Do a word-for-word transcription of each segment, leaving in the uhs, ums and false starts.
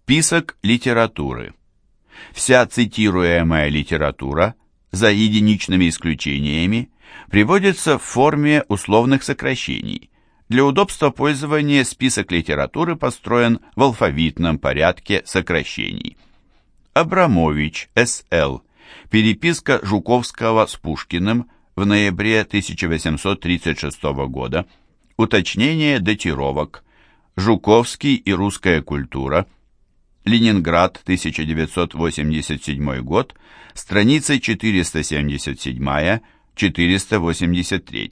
Список литературы. Вся цитируемая литература, за единичными исключениями, приводится в форме условных сокращений. Для удобства пользования список литературы построен в алфавитном порядке сокращений. Абрамович, С Л Переписка Жуковского с Пушкиным в ноябре тысяча восемьсот тридцать шестого года. Уточнение датировок. Жуковский и русская культура. Ленинград, тысяча девятьсот восемьдесят седьмой год. Страницы четыреста семьдесят семь — четыреста восемьдесят три.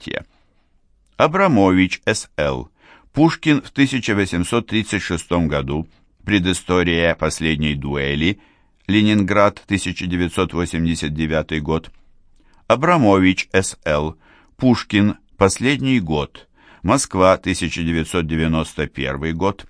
Абрамович, С Л Пушкин в тысяча восемьсот тридцать шестом году. Предыстория последней дуэли. Ленинград, тысяча девятьсот восемьдесят девятый год. Абрамович, С Л Пушкин. Последний год. Москва, тысяча девятьсот девяносто первый год.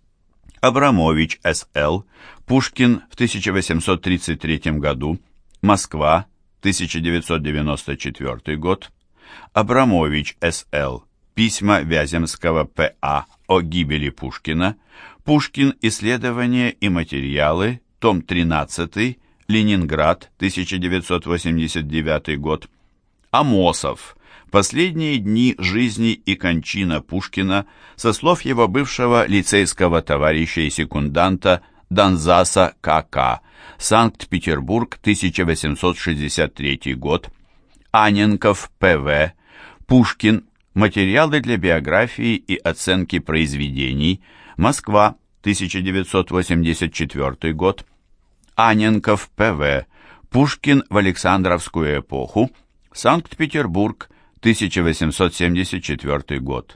Абрамович, С Л Пушкин в тысяча восемьсот тридцать третьем году. Москва, тысяча девятьсот девяносто четвёртый год. Абрамович, С Л Письма Вяземского П А о гибели Пушкина. Пушкин. Исследования и материалы. Том тринадцатый. Ленинград, тысяча девятьсот восемьдесят девятый год. Амосов. Последние дни жизни и кончина Пушкина со слов его бывшего лицейского товарища и секунданта Донзаса К К. Санкт-Петербург, тысяча восемьсот шестьдесят третий год. Анненков П В. Пушкин. Материалы для биографии и оценки произведений. Москва, тысяча девятьсот восемьдесят четвёртый год. Анненков П В. Пушкин в Александровскую эпоху. Санкт-Петербург, тысяча восемьсот семьдесят четвёртый год.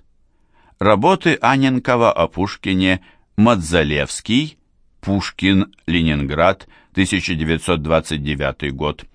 Работы Анненкова о Пушкине. Мадзалевский. Пушкин. Ленинград, тысяча девятьсот двадцать девятый год.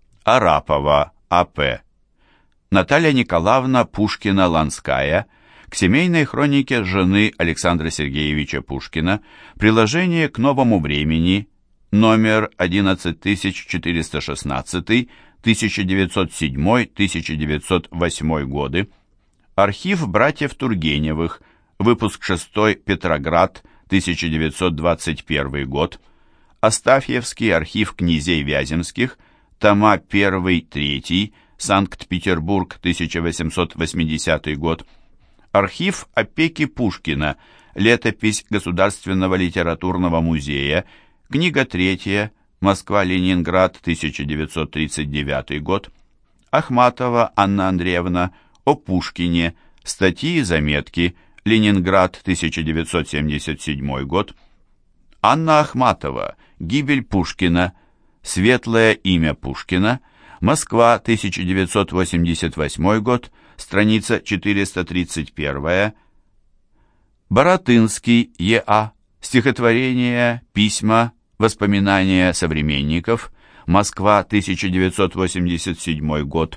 Арапова А П. Наталья Николаевна Пушкина-Ланская. К семейной хронике жены Александра Сергеевича Пушкина. Приложение к новому времени. Номер одиннадцать тысяч четыреста шестнадцать, тысяча девятьсот седьмой — тысяча девятьсот восьмой годы. Архив братьев Тургеневых. Выпуск шестой. Петроград, тысяча девятьсот двадцать первый год. Астафьевский архив князей Вяземских. Тома один-три. Санкт-Петербург, тысяча восемьсот восьмидесятый год. Архив опеки Пушкина. Летопись Государственного литературного музея. Книга третья. Москва-Ленинград, тысяча девятьсот тридцать девятый год. Ахматова Анна Андреевна о Пушкине. Статьи и заметки. Ленинград, тысяча девятьсот семьдесят седьмой год. Анна Ахматова. Гибель Пушкина. Светлое имя Пушкина. Москва, тысяча девятьсот восемьдесят восьмой год. Страница четыреста тридцать один. Баратынский Е А Стихотворения, письма, воспоминания современников. Москва, тысяча девятьсот восемьдесят седьмой год.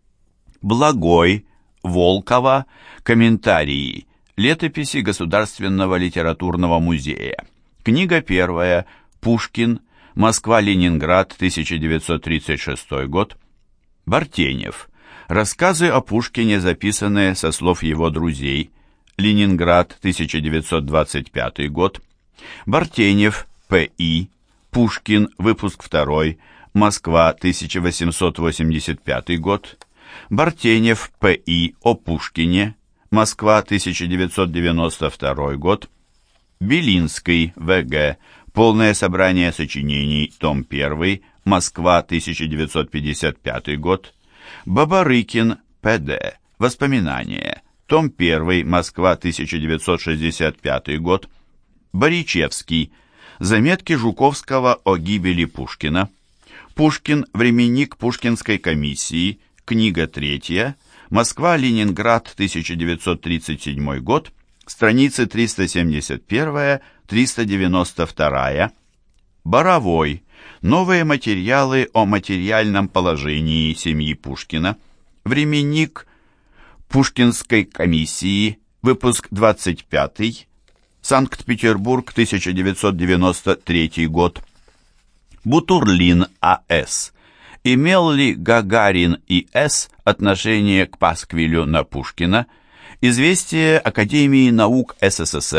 Благой, Волкова. Комментарии. Летописи Государственного литературного музея. Книга первая. Пушкин. Москва-Ленинград, тысяча девятьсот тридцать шестой год. Бартенев. Рассказы о Пушкине, записанные со слов его друзей. Ленинград, тысяча девятьсот двадцать пятый год. Бартенев, П И. Пушкин, выпуск второй. Москва, тысяча восемьсот восемьдесят пятый год. Бартенев, П И. О Пушкине. Москва, тысяча девятьсот девяносто второй год. Белинский, В Г. Полное собрание сочинений, том один. Москва, тысяча девятьсот пятьдесят пятый год. Бабарыкин, П Д. Воспоминания. Том один. Москва, тысяча девятьсот шестьдесят пятый год. Боричевский. Заметки Жуковского о гибели Пушкина. Пушкин. Временник Пушкинской комиссии. Книга третья. Москва-Ленинград, тысяча девятьсот тридцать седьмой год. Страницы триста семьдесят один — триста девяносто два. Боровой. Новые материалы о материальном положении семьи Пушкина. Временник Пушкинской комиссии. Выпуск двадцать пятый. Санкт-Петербург, тысяча девятьсот девяносто третий год. Бутурлин А С. Имел ли Гагарин И С отношение к пасквилю на Пушкина? Известие Академии наук С С С Р.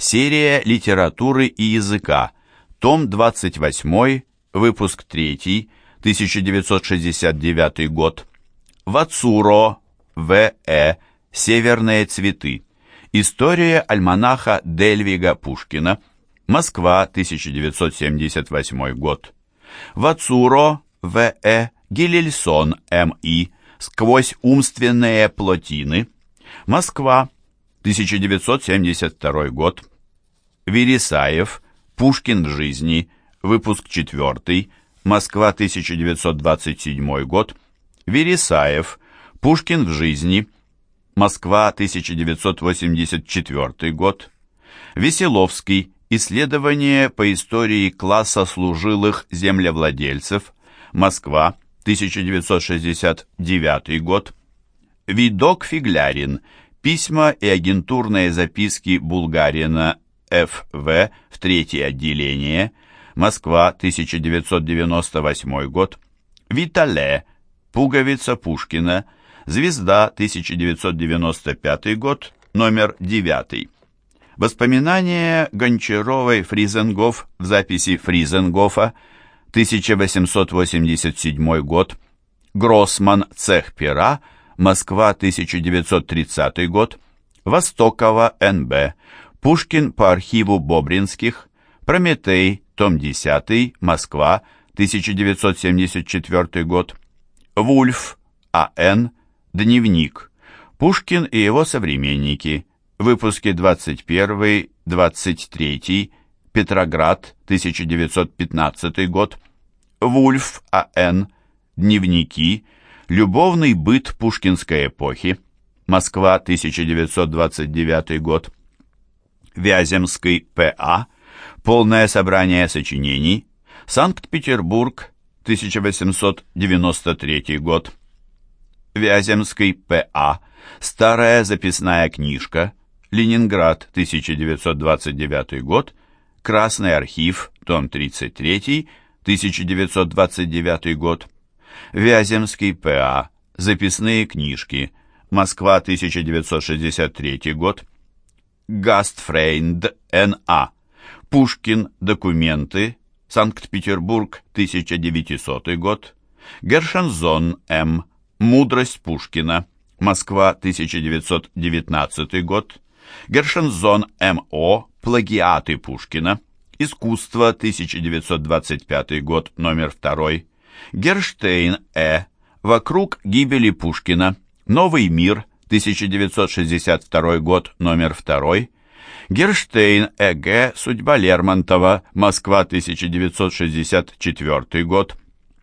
Серия литературы и языка. Том двадцать восемь, выпуск три, тысяча девятьсот шестьдесят девятый год. Вацуро, В Э «Северные цветы». История альманаха Дельвига Пушкина. Москва, тысяча девятьсот семьдесят восьмой год. Вацуро, В Э Гилельсон, М И «Сквозь умственные плотины». Москва, тысяча девятьсот семьдесят второй год. Вересаев, Пушкин в жизни, выпуск четвертый. Москва, тысяча девятьсот двадцать седьмой год. Вересаев, Пушкин в жизни. Москва, тысяча девятьсот восемьдесят четвертый год. Веселовский. Исследование по истории класса служилых землевладельцев. Москва, тысяча девятьсот шестьдесят девятый год. Видок-Фиглярин. Письма и агентурные записки Булгарина Ф В в третье отделение. Москва, тысяча девятьсот девяносто восьмой год. Витале. Пуговица Пушкина. Звезда, тысяча девятьсот девяносто пятый год, номер девятый. Воспоминания Гончаровой-Фризенгоф в записи Фризенгофа, тысяча восемьсот восемьдесят седьмой год. Гроссман, цех пера, Москва, тысяча девятьсот тридцатый год. Востокова, Н Б. Пушкин по архиву Бобринских. Прометей, том десятый, Москва, тысяча девятьсот семьдесят четвертый год. Вульф, А Н. Дневник. Пушкин и его современники. Выпуски двадцать первый двадцать третий. Петроград, тысяча девятьсот пятнадцатый год. Вульф, А Н. Дневники. Любовный быт пушкинской эпохи. Москва, тысяча девятьсот двадцать девятый год. Вяземский, П А. Полное собрание сочинений. Санкт-Петербург, тысяча восемьсот девяносто третий год. Вяземский, П А. Старая записная книжка. Ленинград, тысяча девятьсот двадцать девятый год. Красный архив, том тридцать три, тысяча девятьсот двадцать девятый год. Вяземский, П А. Записные книжки. Москва, тысяча девятьсот шестьдесят третий год. Гастфрейнд, Н А. Пушкин. Документы. Санкт-Петербург, тысяча девятисотый год. Гершензон, М. Мудрость Пушкина. Москва, тысяча девятьсот девятнадцатый год. Гершензон, М О. Плагиаты Пушкина. Искусство, тысяча девятьсот двадцать пятый год, номер второй. Герштейн, Э. Вокруг гибели Пушкина. Новый мир, тысяча девятьсот шестьдесят второй год, номер второй. Герштейн, Э Г. Судьба Лермонтова. Москва, тысяча девятьсот шестьдесят четвертый год.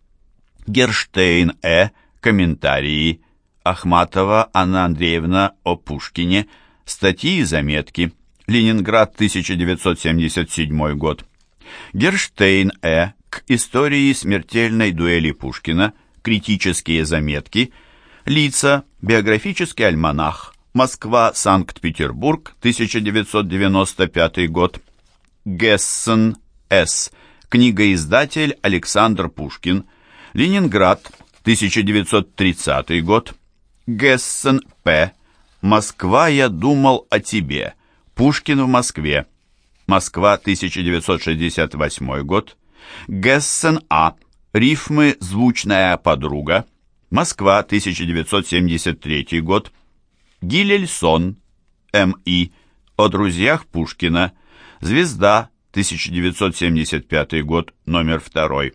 Герштейн, Э. Комментарии. Ахматова Анна Андреевна о Пушкине. Статьи и заметки. Ленинград, тысяча девятьсот семьдесят седьмой год. Герштейн, Э. К истории смертельной дуэли Пушкина. Критические заметки. Лица. Биографический альманах. Москва, Санкт-Петербург, тысяча девятьсот девяносто пятый год. Гессен, С. Книгоиздатель Александр Пушкин. Ленинград, тысяча девятьсот тридцатый год. Гессен, П. Москва, я думал о тебе. Пушкин в Москве. Москва, тысяча девятьсот шестьдесят восьмой год. Гессен, А. Рифмы «Звучная подруга». Москва, тысяча девятьсот семьдесят третий год. Гилельсон, М И. О друзьях Пушкина. Звезда, тысяча девятьсот семьдесят пятый год, номер второй.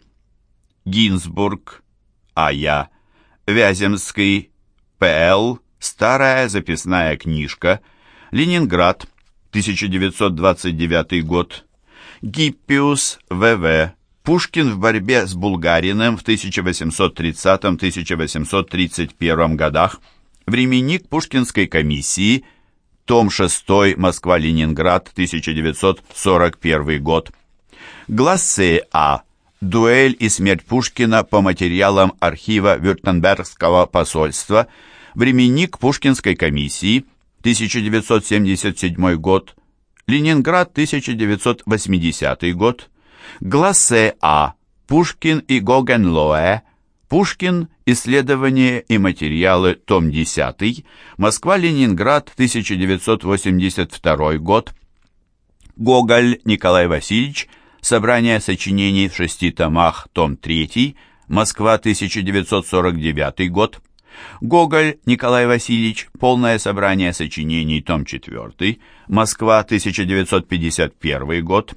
Гинзбург, А Я. Вяземский, П Л. Старая записная книжка. Ленинград, тысяча девятьсот двадцать девятый год. Гиппиус, В В. Пушкин в борьбе с Булгариным в тысяча восемьсот тридцатом — тысяча восемьсот тридцать первом годах. Временник Пушкинской комиссии. Том шестой. Москва-Ленинград, тысяча девятьсот сорок первый год. Глассе А. Дуэль и смерть Пушкина по материалам архива Вюртембергского посольства. Временник Пушкинской комиссии. тысяча девятьсот семьдесят седьмой год. Ленинград, тысяча девятьсот восьмидесятый год. Глассе А. Пушкин и Гогенлоэ. Пушкин. Исследования и материалы. Том десятый. Москва-Ленинград, тысяча девятьсот восемьдесят второй год. Гоголь Николай Васильевич. Собрание сочинений в шести томах, том третий, Москва, тысяча девятьсот сорок девятый год. Гоголь Николай Васильевич. Полное собрание сочинений, том четвертый, Москва, тысяча девятьсот пятьдесят первый год.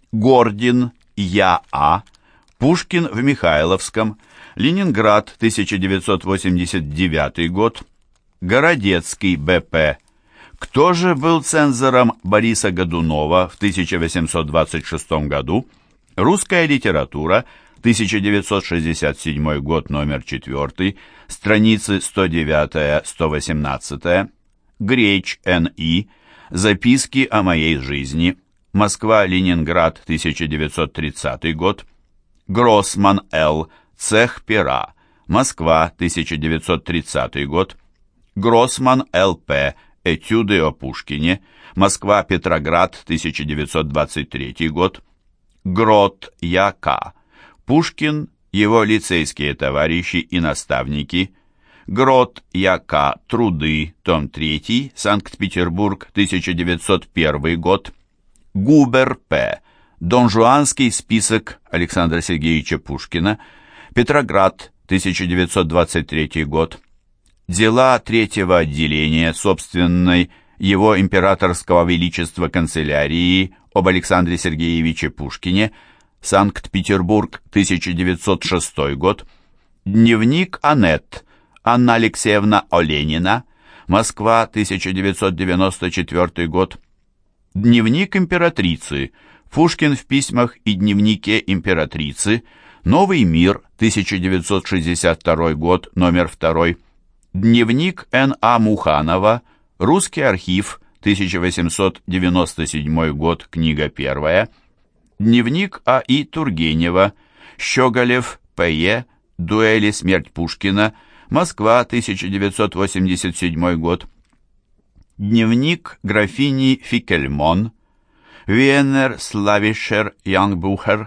Гордин Я А. Пушкин в Михайловском. Ленинград, тысяча девятьсот восемьдесят девятый год. Городецкий Б П. Кто же был цензором Бориса Годунова в тысяча восемьсот двадцать шестом году? Русская литература, тысяча девятьсот шестьдесят седьмой год, номер четвертый, страницы сто девять - сто восемнадцать. Греч Н И. Записки о моей жизни. Москва-Ленинград, тысяча девятьсот тридцатый год. Гроссман Л. Цех пера. Москва, тысяча девятьсот тридцатый год. Гроссман Л П. Этюды о Пушкине. Москва-Петроград, тысяча девятьсот двадцать третий год. Грот Я К. Пушкин, его лицейские товарищи и наставники. Грот Я К. Труды, том третий, Санкт-Петербург, тысяча девятьсот первый год. Губер П. Донжуанский список Александра Сергеевича Пушкина. Петроград, тысяча девятьсот двадцать третий год. Дела третьего отделения собственной его императорского величества канцелярии об Александре Сергеевиче Пушкине. Санкт-Петербург, тысяча девятьсот шестой год. Дневник Аннет. Анна Алексеевна Оленина. Москва, тысяча девятьсот девяносто четвертый год. Дневник императрицы. Пушкин в письмах и дневнике императрицы. Новый мир, тысяча девятьсот шестьдесят второй год, номер два. Дневник Н А Муханова. Русский архив, тысяча восемьсот девяносто седьмой год, книга первая. Дневник А И Тургенева. Щеголев П Е. Дуэли, смерть Пушкина. Москва, тысяча девятьсот восемьдесят седьмой год. Дневник графини Фикельмон. Венер Славишер Янгбухер.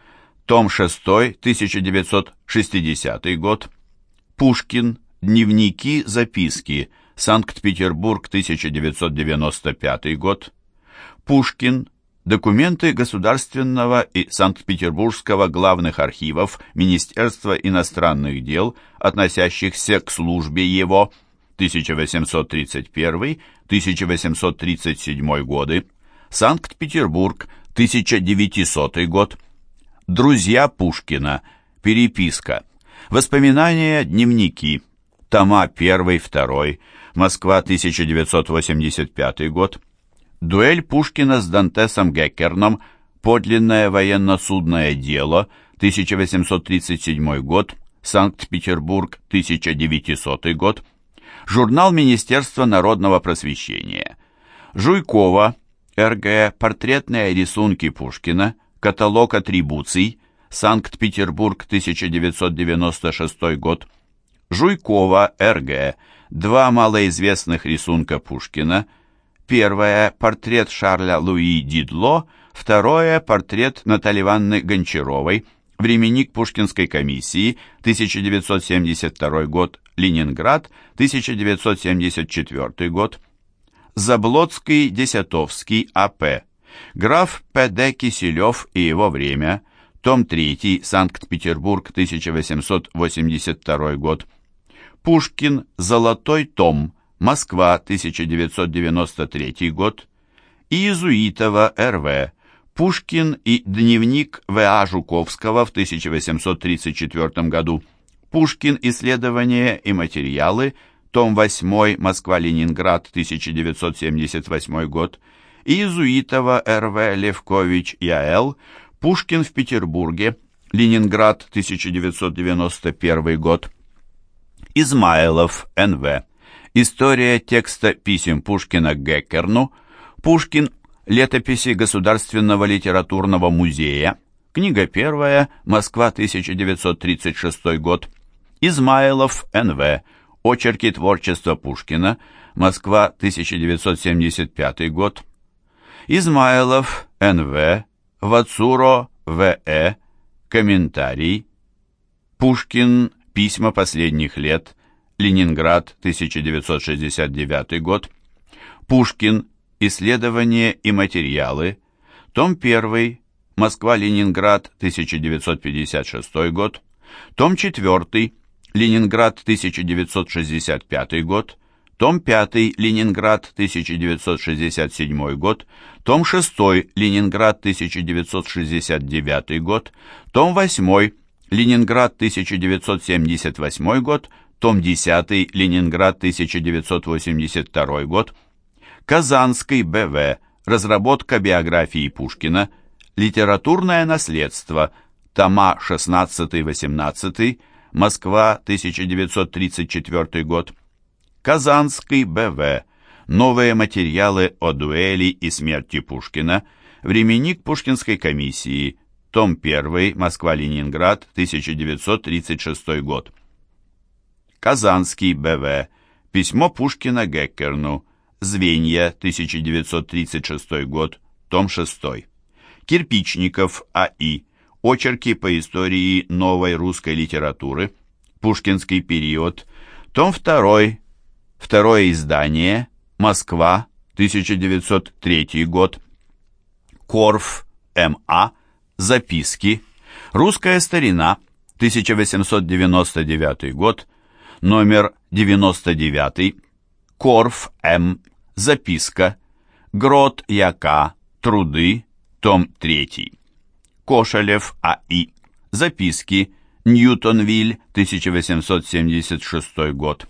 Том шестой, тысяча девятьсот шестидесятый год. Пушкин. Дневники, записки. Санкт-Петербург, тысяча девятьсот девяносто пятый год. Пушкин. Документы Государственного и Санкт-Петербургского главных архивов Министерства иностранных дел, относящихся к службе его, тысяча восемьсот тридцать первый — тысяча восемьсот тридцать седьмой годы. Санкт-Петербург, тысяча девятисотый год. Друзья Пушкина. Переписка. Воспоминания, дневники. Тома первый, второй. Москва, тысяча девятьсот восемьдесят пятый год. Дуэль Пушкина с Дантесом Геккерном. Подлинное военно-судное дело. тысяча восемьсот тридцать седьмой год. Санкт-Петербург, тысяча девятисотый год. Журнал Министерства народного просвещения. Жуйкова. Р Г. Портретные рисунки Пушкина. Каталог атрибуций. Санкт-Петербург, тысяча девятьсот девяносто шестой год. Жуйкова, Р Г. Два малоизвестных рисунка Пушкина. Первое – портрет Шарля Луи Дидло. Второе – портрет Натальи Ивановны Гончаровой. Временник Пушкинской комиссии, тысяча девятьсот семьдесят второй год. Ленинград, тысяча девятьсот семьдесят четвертый год. Заблоцкий, Десятовский, А П. Граф П Д Киселев и его время. Том третий, Санкт-Петербург, тысяча восемьсот восемьдесят второй год. Пушкин, Золотой том, Москва, тысяча девятьсот девяносто третий год. Иезуитова, Р В. Пушкин и дневник В А Жуковского в тысяча восемьсот тридцать четвертом году. Пушкин, исследования и материалы, том восьмой, Москва-Ленинград, тысяча девятьсот семьдесят восьмой год. Иезуитова, Р В. Левкович, Я Л. Пушкин в Петербурге, Ленинград, тысяча девятьсот девяносто первый год. Измайлов, Н В. История текста писем Пушкина к Геккерну. Пушкин. Летописи Государственного литературного музея. Книга первая. Москва, тысяча девятьсот тридцать шестой год. Измайлов, Н В. Очерки творчества Пушкина. Москва, тысяча девятьсот семьдесят пятый год. Измайлов, Н В. Вацуро, В Э. Комментарий. Пушкин. Письма последних лет. Ленинград, тысяча девятьсот шестьдесят девятый год. Пушкин. Исследования и материалы. том один, Москва-Ленинград, тысяча девятьсот пятьдесят шестой год, том четыре, Ленинград, тысяча девятьсот шестьдесят пятый год, том пять, Ленинград, тысяча девятьсот шестьдесят седьмой год, том шесть, Ленинград, тысяча девятьсот шестьдесят девятый год, том восемь, Ленинград, тысяча девятьсот семьдесят восьмой год, том десять, Ленинград, тысяча девятьсот восемьдесят второй год, Казанский Б В, разработка биографии Пушкина, литературное наследство, тома шестнадцать-восемнадцать, Москва, тысяча девятьсот тридцать четвёртый год, Казанский Б В, новые материалы о дуэли и смерти Пушкина, временник Пушкинской комиссии, том один, Москва-Ленинград, тысяча девятьсот тридцать шестой год. Казанский Б В, письмо Пушкина Геккерну, Звенья, тысяча девятьсот тридцать шестой год, том шесть. Кирпичников А И, очерки по истории новой русской литературы, Пушкинский период, том два, второе издание, Москва, тысяча девятьсот третий год. Корф М А, записки, русская старина, тысяча восемьсот девяносто девятый год, номер девяносто девять, Корф М, записка, Грот Яка, труды, том три. Кошелев А И, записки, Ньютонвиль, тысяча восемьсот семьдесят шестой год.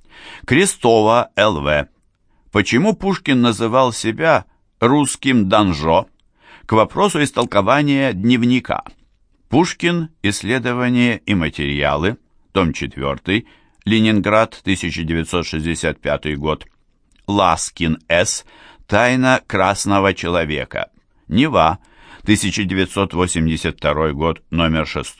Крестова Л В, почему Пушкин называл себя русским Данжо, к вопросу истолкования дневника. Пушкин, исследования и материалы, том четыре, Ленинград, тысяча девятьсот шестьдесят пятый год. Ласкин С, тайна красного человека, Нева, тысяча девятьсот восемьдесят второй год, номер шесть.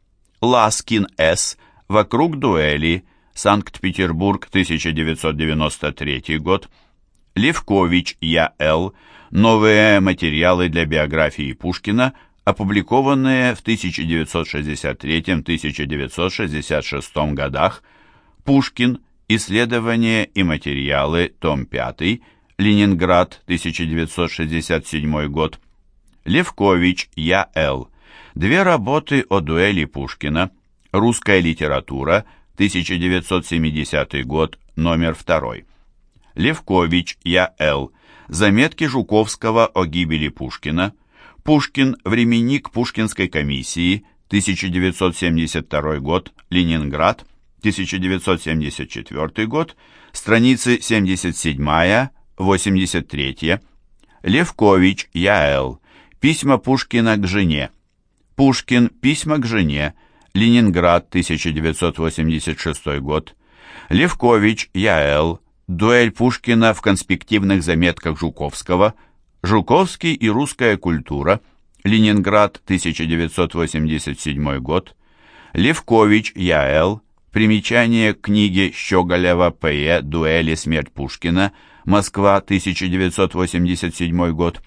Ласкин С, вокруг дуэли, Санкт-Петербург, тысяча девятьсот девяносто третий год. Левкович Я Л, новые материалы для биографии Пушкина, опубликованные в тысяча девятьсот шестьдесят третьем — тысяча девятьсот шестьдесят шестом годах. Пушкин, исследования и материалы, том пять, Ленинград, тысяча девятьсот шестьдесят седьмой год. Левкович Я Л, две работы о дуэли Пушкина, русская литература, тысяча девятьсот семидесятый год, номер два. Левкович Я Л, заметки Жуковского о гибели Пушкина, Пушкин, временник Пушкинской комиссии, тысяча девятьсот семьдесят второй год, Ленинград, тысяча девятьсот семьдесят четвёртый год, страницы семьдесят семь — восемьдесят три. Левкович Я Л, письма Пушкина к жене, Пушкин, письма к жене, Ленинград, тысяча девятьсот восемьдесят шестой год. Левкович Я Л, дуэль Пушкина в конспективных заметках Жуковского, Жуковский и русская культура, Ленинград, тысяча девятьсот восемьдесят седьмой год. Левкович Я Л, примечание к книге Щеголева П Е «Дуэли. Смерть Пушкина», Москва, тысяча девятьсот восемьдесят седьмой год.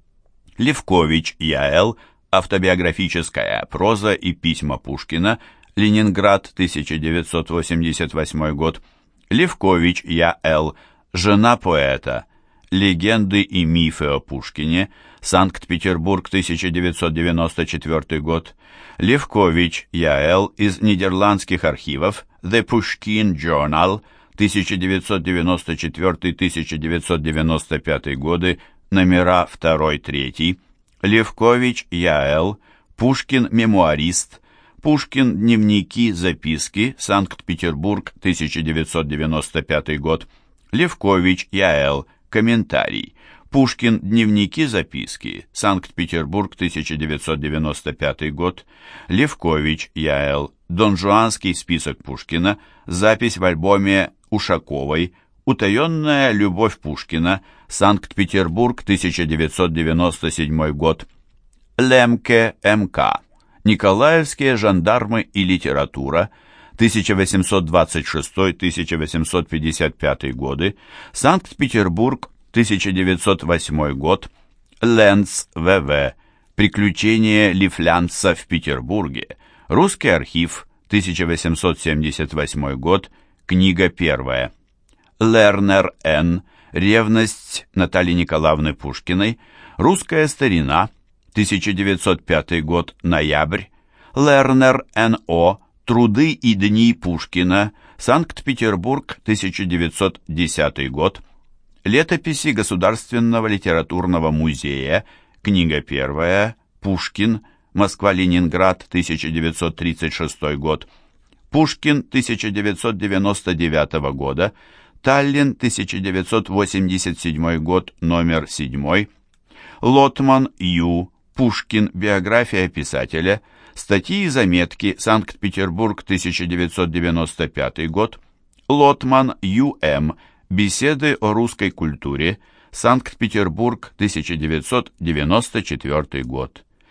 Левкович Я Л, автобиографическая проза и письма Пушкина, Ленинград, тысяча девятьсот восемьдесят восьмой год. Левкович Я Л, жена поэта, легенды и мифы о Пушкине, Санкт-Петербург, тысяча девятьсот девяносто четвёртый год. Левкович Я Л из нидерландских архивов, The Pushkin Journal, тысяча девятьсот девяносто четвёртый — тысяча девятьсот девяносто пятый годы, номера два-три. Левкович Я Л, Пушкин, мемуарист, Пушкин, дневники, записки, Санкт-Петербург, тысяча девятьсот девяносто пятый год. Левкович Я Л, комментарий, Пушкин, дневники, записки, Санкт-Петербург, тысяча девятьсот девяносто пятый год. Левкович Я Л, донжуанский список Пушкина, запись в альбоме Ушаковой, утаенная любовь Пушкина, Санкт-Петербург, тысяча девятьсот девяносто седьмой год. Лемке М К, Николаевские жандармы и литература, тысяча восемьсот двадцать шестой — тысяча восемьсот пятьдесят пятый годы, Санкт-Петербург, тысяча девятьсот восьмой год. Ленц В В, приключения Лифлянца в Петербурге, русский архив, тысяча восемьсот семьдесят восьмой год, книга первая. Лернер Н, ревность Натальи Николаевны Пушкиной, Русская старина, тысяча девятьсот пятый год, ноябрь. Лернер Н О Труды и дни Пушкина, Санкт-Петербург, тысяча девятьсот десятый год. Летописи Государственного литературного музея, книга первая, Пушкин, Москва-Ленинград, тысяча девятьсот тридцать шестой год. Пушкин, тысяча девятьсот девяносто девятого года. Таллин, тысяча девятьсот восемьдесят седьмой год, номер семь. Лотман Ю. Пушкин. Биография писателя. Статьи и заметки. Санкт-Петербург, тысяча девятьсот девяносто пятый год. Лотман Ю М. Беседы о русской культуре. Санкт-Петербург, тысяча девятьсот девяносто четвёртый год.